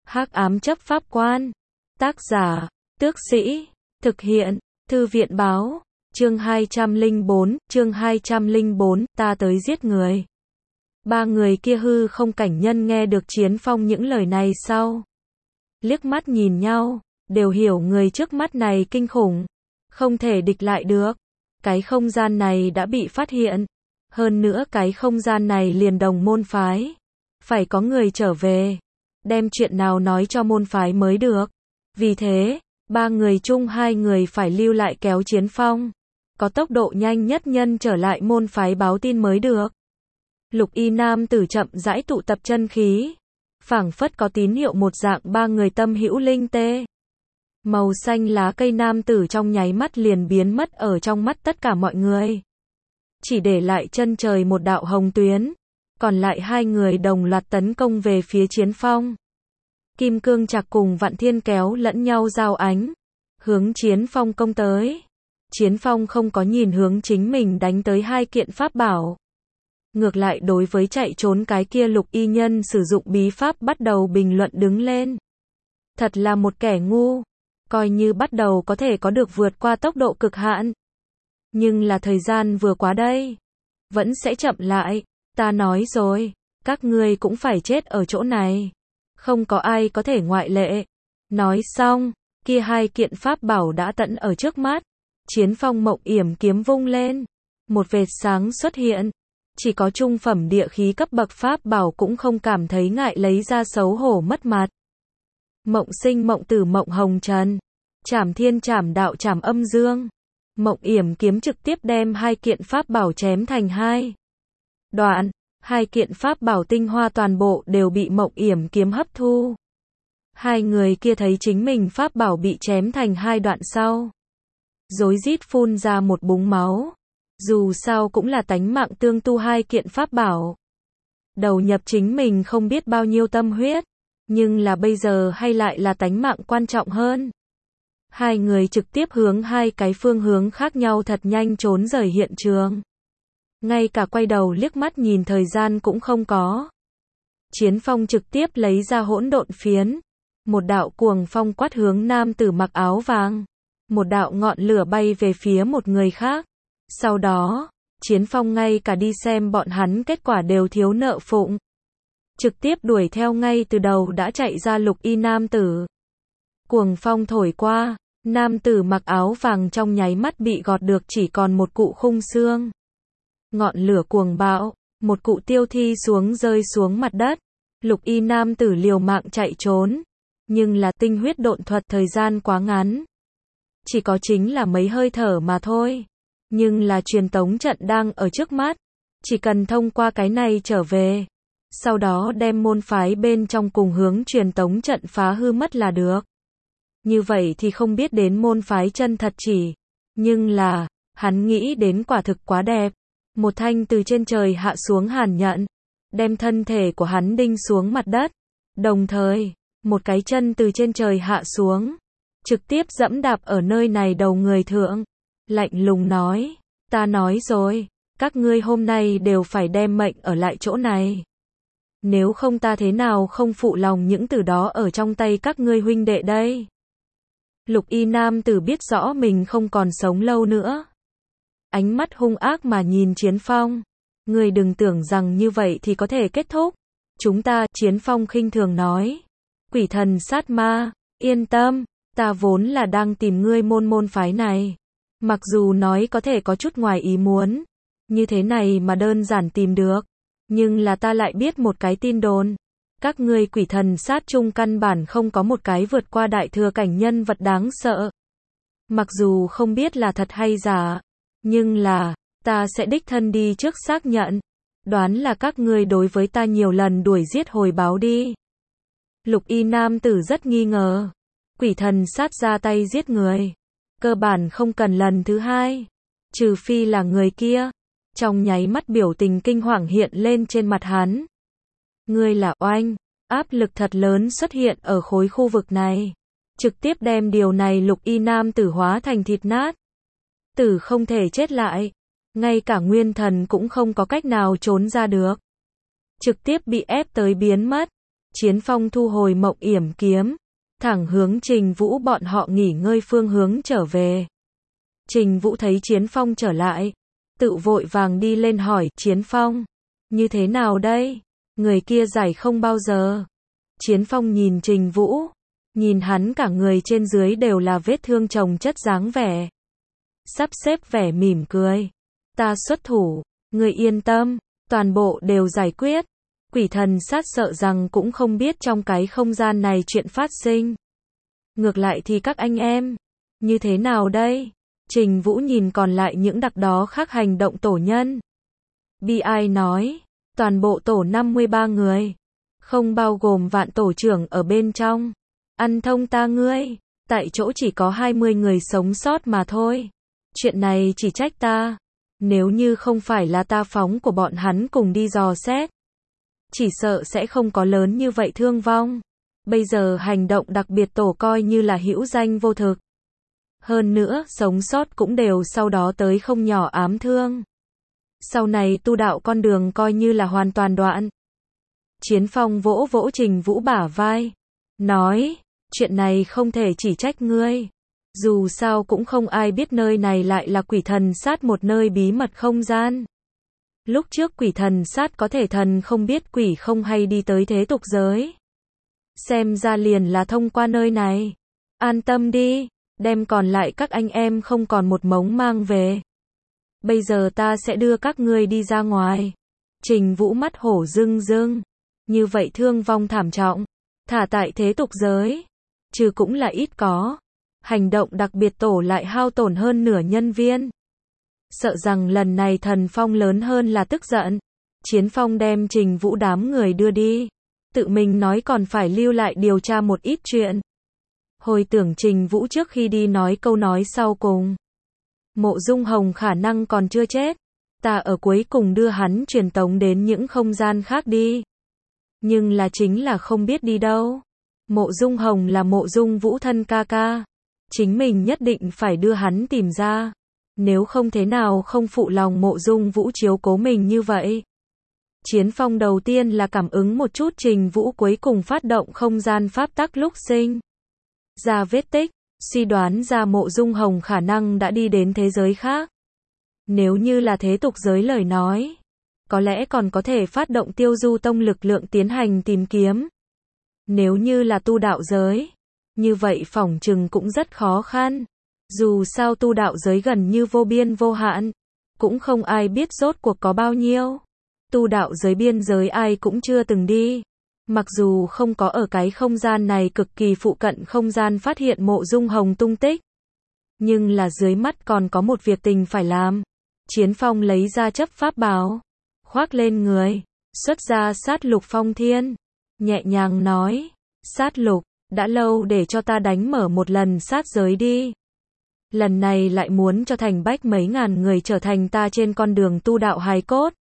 Hắc ám chấp pháp quan. Tác giả, Tước Sĩ. Thực hiện, Thư viện báo. Chương 204, ta tới giết người. Ba người kia hư không cảnh nhân nghe được Chiến Phong những lời này sau. Liếc mắt nhìn nhau, đều hiểu người trước mắt này kinh khủng. Không thể địch lại được. Cái không gian này đã bị phát hiện. Hơn nữa cái không gian này liền đồng môn phái. Phải có người trở về. Đem chuyện nào nói cho môn phái mới được. Vì thế, ba người chung hai người phải lưu lại kéo Chiến Phong. Có tốc độ nhanh nhất nhân trở lại môn phái báo tin mới được. Lục y nam tử chậm rãi tụ tập chân khí. Phảng phất có tín hiệu một dạng ba người tâm hữu linh tê. Màu xanh lá cây nam tử trong nháy mắt liền biến mất ở trong mắt tất cả mọi người. Chỉ để lại chân trời một đạo hồng tuyến. Còn lại hai người đồng loạt tấn công về phía Chiến Phong. Kim Cương Trạc cùng Vạn Thiên kéo lẫn nhau giao ánh. Hướng Chiến Phong công tới. Chiến Phong không có nhìn hướng chính mình đánh tới hai kiện pháp bảo. Ngược lại đối với chạy trốn cái kia lục y nhân sử dụng bí pháp bắt đầu bình luận đứng lên. Thật là một kẻ ngu. Coi như bắt đầu có thể có được vượt qua tốc độ cực hạn. Nhưng là thời gian vừa quá đây. Vẫn sẽ chậm lại. Ta nói rồi. Các ngươi cũng phải chết ở chỗ này. Không có ai có thể ngoại lệ. Nói xong. Kia hai kiện pháp bảo đã tận ở trước mắt. Chiến Phong mộng yểm kiếm vung lên. Một vệt sáng xuất hiện. Chỉ có trung phẩm địa khí cấp bậc pháp bảo cũng không cảm thấy ngại lấy ra xấu hổ mất mặt. Mộng sinh mộng tử mộng hồng trần. Trảm thiên trảm đạo trảm âm dương. Mộng yểm kiếm trực tiếp đem hai kiện pháp bảo chém thành hai đoạn. Hai kiện pháp bảo tinh hoa toàn bộ đều bị mộng yểm kiếm hấp thu. Hai người kia thấy chính mình pháp bảo bị chém thành hai đoạn sau. Rối rít phun ra một búng máu. Dù sao cũng là tánh mạng tương tu hai kiện pháp bảo. Đầu nhập chính mình không biết bao nhiêu tâm huyết. Nhưng là bây giờ hay lại là tánh mạng quan trọng hơn. Hai người trực tiếp hướng hai cái phương hướng khác nhau thật nhanh trốn rời hiện trường. Ngay cả quay đầu liếc mắt nhìn thời gian cũng không có. Chiến Phong trực tiếp lấy ra hỗn độn phiến. Một đạo cuồng phong quát hướng nam tử mặc áo vàng. Một đạo ngọn lửa bay về phía một người khác. Sau đó, Chiến Phong ngay cả đi xem bọn hắn kết quả đều thiếu nợ phụng. Trực tiếp đuổi theo ngay từ đầu đã chạy ra lục y nam tử. Cuồng phong thổi qua, nam tử mặc áo vàng trong nháy mắt bị gọt được chỉ còn một cụ khung xương. Ngọn lửa cuồng bạo, một cụ tiêu thi xuống rơi xuống mặt đất. Lục y nam tử liều mạng chạy trốn. Nhưng là tinh huyết độn thuật thời gian quá ngắn. Chỉ có chính là mấy hơi thở mà thôi. Nhưng là truyền tống trận đang ở trước mắt. Chỉ cần thông qua cái này trở về. Sau đó đem môn phái bên trong cùng hướng truyền tống trận phá hư mất là được. Như vậy thì không biết đến môn phái chân thật chỉ. Nhưng là, hắn nghĩ đến quả thực quá đẹp. Một thanh từ trên trời hạ xuống hàn nhận. Đem thân thể của hắn đinh xuống mặt đất. Đồng thời, một cái chân từ trên trời hạ xuống. Trực tiếp dẫm đạp ở nơi này đầu người thượng. Lạnh lùng nói, ta nói rồi, các ngươi hôm nay đều phải đem mệnh ở lại chỗ này. Nếu không ta thế nào không phụ lòng những từ đó ở trong tay các ngươi huynh đệ đây. Lục y nam tử biết rõ mình không còn sống lâu nữa. Ánh mắt hung ác mà nhìn Chiến Phong. Ngươi đừng tưởng rằng như vậy thì có thể kết thúc. Chúng ta, Chiến Phong khinh thường nói. Quỷ thần sát ma, yên tâm, ta vốn là đang tìm ngươi môn phái này. Mặc dù nói có thể có chút ngoài ý muốn. Như thế này mà đơn giản tìm được. Nhưng là ta lại biết một cái tin đồn. Các ngươi quỷ thần sát chung căn bản không có một cái vượt qua đại thừa cảnh nhân vật đáng sợ. Mặc dù không biết là thật hay giả. Nhưng là, ta sẽ đích thân đi trước xác nhận. Đoán là các ngươi đối với ta nhiều lần đuổi giết hồi báo đi. Lục y nam tử rất nghi ngờ. Quỷ thần sát ra tay giết người. Cơ bản không cần lần thứ hai. Trừ phi là người kia. Trong nháy mắt biểu tình kinh hoàng hiện lên trên mặt hắn. Ngươi là oanh. Áp lực thật lớn xuất hiện ở khối khu vực này. Trực tiếp đem điều này lục y nam tử hóa thành thịt nát. Tử không thể chết lại. Ngay cả nguyên thần cũng không có cách nào trốn ra được. Trực tiếp bị ép tới biến mất. Chiến Phong thu hồi Mộng Yểm kiếm, thẳng hướng Trình Vũ bọn họ nghỉ ngơi phương hướng trở về. Trình Vũ thấy Chiến Phong trở lại, tự vội vàng đi lên hỏi, Chiến Phong, như thế nào đây? Người kia giải không bao giờ. Chiến Phong nhìn Trình Vũ, nhìn hắn cả người trên dưới đều là vết thương chồng chất dáng vẻ. Sắp xếp vẻ mỉm cười. Ta xuất thủ, người yên tâm, toàn bộ đều giải quyết. Quỷ thần sát sợ rằng cũng không biết trong cái không gian này chuyện phát sinh. Ngược lại thì các anh em, như thế nào đây? Trình Vũ nhìn còn lại những đặc đó khác hành động tổ nhân. Bi ai nói, toàn bộ tổ 53 người, không bao gồm Vạn tổ trưởng ở bên trong. Ăn thông ta ngươi, tại chỗ chỉ có 20 người sống sót mà thôi. Chuyện này chỉ trách ta, nếu như không phải là ta phóng của bọn hắn cùng đi dò xét, chỉ sợ sẽ không có lớn như vậy thương vong. Bây giờ hành động đặc biệt tổ coi như là hữu danh vô thực. Hơn nữa, sống sót cũng đều sau đó tới không nhỏ ám thương. Sau này tu đạo con đường coi như là hoàn toàn đoạn. Chiến Phong vỗ vỗ Trình Vũ bả vai, nói, chuyện này không thể chỉ trách ngươi. Dù sao cũng không ai biết nơi này lại là quỷ thần sát một nơi bí mật không gian. Lúc trước quỷ thần sát có thể thần không biết quỷ không hay đi tới thế tục giới. Xem ra liền là thông qua nơi này. An tâm đi, đem còn lại các anh em không còn một mống mang về. Bây giờ ta sẽ đưa các ngươi đi ra ngoài. Trình Vũ mắt hổ rưng rưng. Như vậy thương vong thảm trọng, thả tại thế tục giới, trừ cũng là ít có. Hành động đặc biệt tổ lại hao tổn hơn nửa nhân viên. Sợ rằng lần này thần phong lớn hơn là tức giận. Chiến Phong đem Trình Vũ đám người đưa đi. Tự mình nói còn phải lưu lại điều tra một ít chuyện. Hồi tưởng Trình Vũ trước khi đi nói câu nói sau cùng. Mộ Dung Hồng khả năng còn chưa chết. Ta ở cuối cùng đưa hắn truyền tống đến những không gian khác đi. Nhưng là chính là không biết đi đâu. Mộ Dung Hồng là Mộ Dung Vũ thân ca ca. Chính mình nhất định phải đưa hắn tìm ra. Nếu không thế nào không phụ lòng Mộ Dung Vũ chiếu cố mình như vậy. Chiến Phong đầu tiên là cảm ứng một chút Trình Vũ cuối cùng phát động không gian pháp tắc lúc sinh ra vết tích, suy đoán ra Mộ Dung Hồng khả năng đã đi đến thế giới khác. Nếu như là thế tục giới lời nói, có lẽ còn có thể phát động Tiêu Du Tông lực lượng tiến hành tìm kiếm. Nếu như là tu đạo giới, như vậy phỏng chừng cũng rất khó khăn. Dù sao tu đạo giới gần như vô biên vô hạn, cũng không ai biết rốt cuộc có bao nhiêu. Tu đạo giới biên giới ai cũng chưa từng đi. Mặc dù không có ở cái không gian này cực kỳ phụ cận không gian phát hiện Mộ Dung Hồng tung tích. Nhưng là dưới mắt còn có một việc tình phải làm. Chiến Phong lấy ra chấp pháp bảo, khoác lên người, xuất ra sát lục phong thiên. Nhẹ nhàng nói, sát lục, đã lâu để cho ta đánh mở một lần sát giới đi. Lần này lại muốn cho thành bách mấy ngàn người trở thành ta trên con đường tu đạo hài cốt.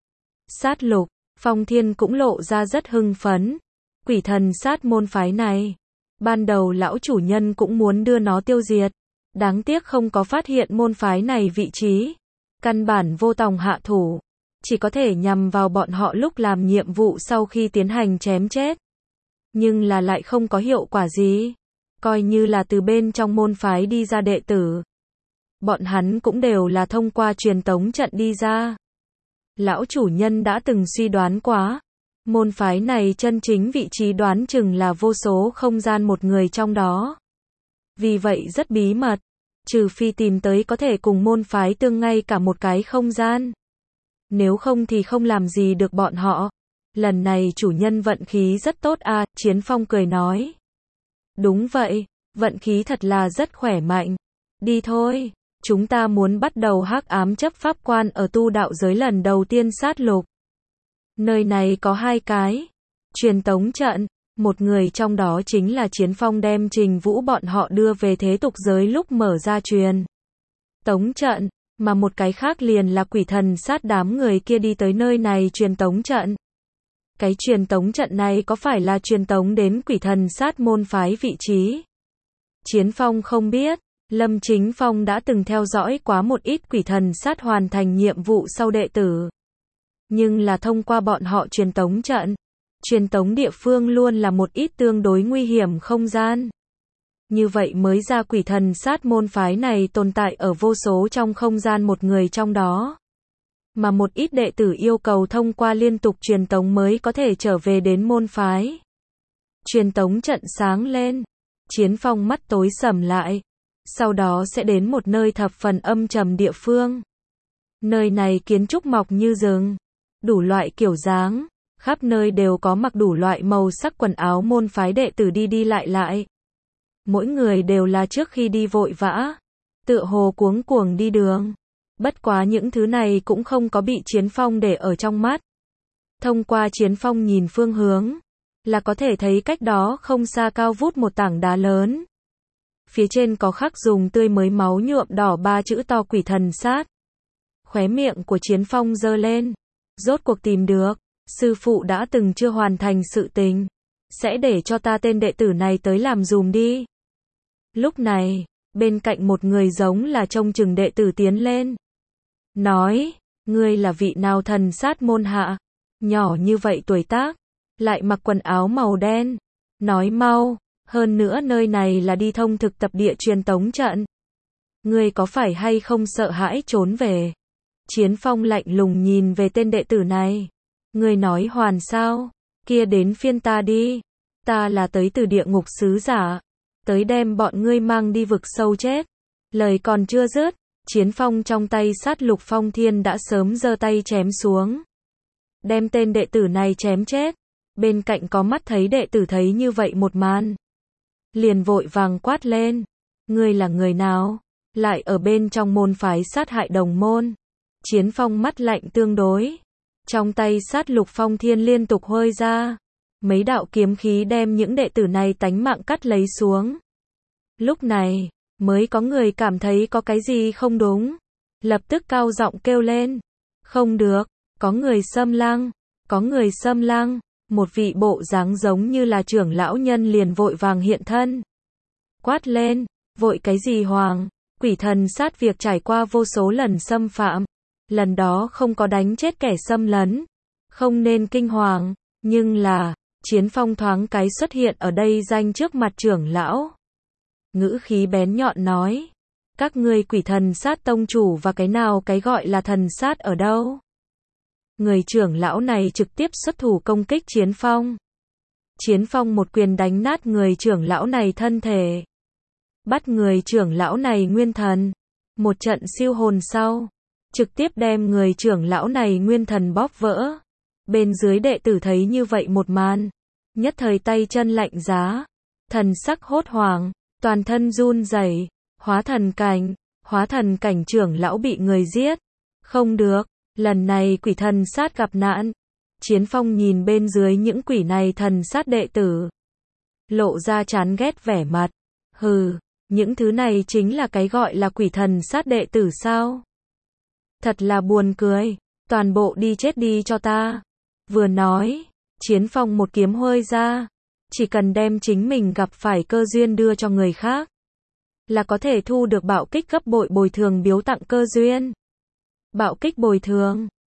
Sát lục, phong thiên cũng lộ ra rất hưng phấn. Quỷ thần sát môn phái này, ban đầu lão chủ nhân cũng muốn đưa nó tiêu diệt. Đáng tiếc không có phát hiện môn phái này vị trí. Căn bản vô tòng hạ thủ. Chỉ có thể nhằm vào bọn họ lúc làm nhiệm vụ sau khi tiến hành chém chết. Nhưng là lại không có hiệu quả gì. Coi như là từ bên trong môn phái đi ra đệ tử. Bọn hắn cũng đều là thông qua truyền tống trận đi ra. Lão chủ nhân đã từng suy đoán quá. Môn phái này chân chính vị trí đoán chừng là vô số không gian một người trong đó. Vì vậy rất bí mật. Trừ phi tìm tới có thể cùng môn phái tương ngay cả một cái không gian. Nếu không thì không làm gì được bọn họ. Lần này chủ nhân vận khí rất tốt à, Chiến Phong cười nói. Đúng vậy, vận khí thật là rất khỏe mạnh. Đi thôi, chúng ta muốn bắt đầu hắc ám chấp pháp quan ở tu đạo giới lần đầu tiên sát lục. Nơi này có hai cái truyền tống trận, một người trong đó chính là Chiến Phong đem Trình Vũ bọn họ đưa về thế tục giới lúc mở ra truyền tống trận, mà một cái khác liền là quỷ thần sát đám người kia đi tới nơi này truyền tống trận. Cái truyền tống trận này có phải là truyền tống đến quỷ thần sát môn phái vị trí? Chiến Phong không biết, Lâm Chính Phong đã từng theo dõi quá một ít quỷ thần sát hoàn thành nhiệm vụ sau đệ tử. Nhưng là thông qua bọn họ truyền tống trận, Truyền tống địa phương luôn là một ít tương đối nguy hiểm không gian. Như vậy mới ra quỷ thần sát môn phái này tồn tại ở vô số trong không gian một người trong đó. Mà một ít đệ tử yêu cầu thông qua liên tục truyền tống mới có thể trở về đến môn phái. Truyền tống trận sáng lên. Chiến Phong mắt tối sầm lại. Sau đó sẽ đến một nơi thập phần âm trầm địa phương. Nơi này kiến trúc mọc như rừng. Đủ loại kiểu dáng. Khắp nơi đều có mặc đủ loại màu sắc quần áo môn phái đệ tử đi đi lại lại. Mỗi người đều là trước khi đi vội vã. Tựa hồ cuống cuồng đi đường. Bất quá những thứ này cũng không có bị Chiến Phong để ở trong mắt. Thông qua Chiến Phong nhìn phương hướng, là có thể thấy cách đó không xa cao vút một tảng đá lớn. Phía trên có khắc dùng tươi mới máu nhuộm đỏ 3 chữ to quỷ thần sát. Khóe miệng của Chiến Phong giơ lên. Rốt cuộc tìm được. Sư phụ đã từng chưa hoàn thành sự tình. Sẽ để cho ta tên đệ tử này tới làm dùm đi. Lúc này, bên cạnh một người giống là trông chừng đệ tử tiến lên. Nói, ngươi là vị nào thần sát môn hạ? Nhỏ như vậy tuổi tác, lại mặc quần áo màu đen. Nói mau, hơn nữa nơi này là đi thông thực tập địa truyền tống trận. Ngươi có phải hay không sợ hãi trốn về? Chiến Phong lạnh lùng nhìn về tên đệ tử này. Ngươi nói hoàn sao? Kia đến phiên ta đi. Ta là tới từ địa ngục sứ giả. Tới đem bọn ngươi mang đi vực sâu chết. Lời còn chưa dứt, Chiến Phong trong tay sát lục phong thiên đã sớm giơ tay chém xuống. Đem tên đệ tử này chém chết. Bên cạnh có mắt thấy đệ tử thấy như vậy một màn. Liền vội vàng quát lên. Ngươi là người nào? Lại ở bên trong môn phái sát hại đồng môn. Chiến Phong mắt lạnh tương đối. Trong tay sát lục phong thiên liên tục hôi ra. Mấy đạo kiếm khí đem những đệ tử này tánh mạng cắt lấy xuống. Lúc này, mới có người cảm thấy có cái gì không đúng. Lập tức cao giọng kêu lên. Không được, có người xâm lăng, có người xâm lăng. Một vị bộ dáng giống như là trưởng lão nhân liền vội vàng hiện thân. Quát lên, vội cái gì hoàng, quỷ thần sát việc trải qua vô số lần xâm phạm. Lần đó không có đánh chết kẻ xâm lấn. Không nên kinh hoàng, nhưng là, Chiến Phong thoáng cái xuất hiện ở đây danh trước mặt trưởng lão. Ngữ khí bén nhọn nói. Các ngươi quỷ thần sát tông chủ và cái nào cái gọi là thần sát ở đâu? Người trưởng lão này trực tiếp xuất thủ công kích Chiến Phong. Chiến Phong một quyền đánh nát người trưởng lão này thân thể. Bắt người trưởng lão này nguyên thần. Một trận siêu hồn sau. Trực tiếp đem người trưởng lão này nguyên thần bóp vỡ. Bên dưới đệ tử thấy như vậy một màn. Nhất thời tay chân lạnh giá. Thần sắc hốt hoảng. Toàn thân run rẩy. Hóa thần cảnh trưởng lão bị người giết. Không được. Lần này quỷ thần sát gặp nạn. Chiến Phong nhìn bên dưới những quỷ này thần sát đệ tử. Lộ ra chán ghét vẻ mặt. Hừ, những thứ này chính là cái gọi là quỷ thần sát đệ tử sao? Thật là buồn cười. Toàn bộ đi chết đi cho ta. Vừa nói, Chiến Phong một kiếm hôi ra. Chỉ cần đem chính mình gặp phải cơ duyên đưa cho người khác. Là có thể thu được bạo kích gấp bội bồi thường biếu tặng cơ duyên. Bạo kích bồi thường.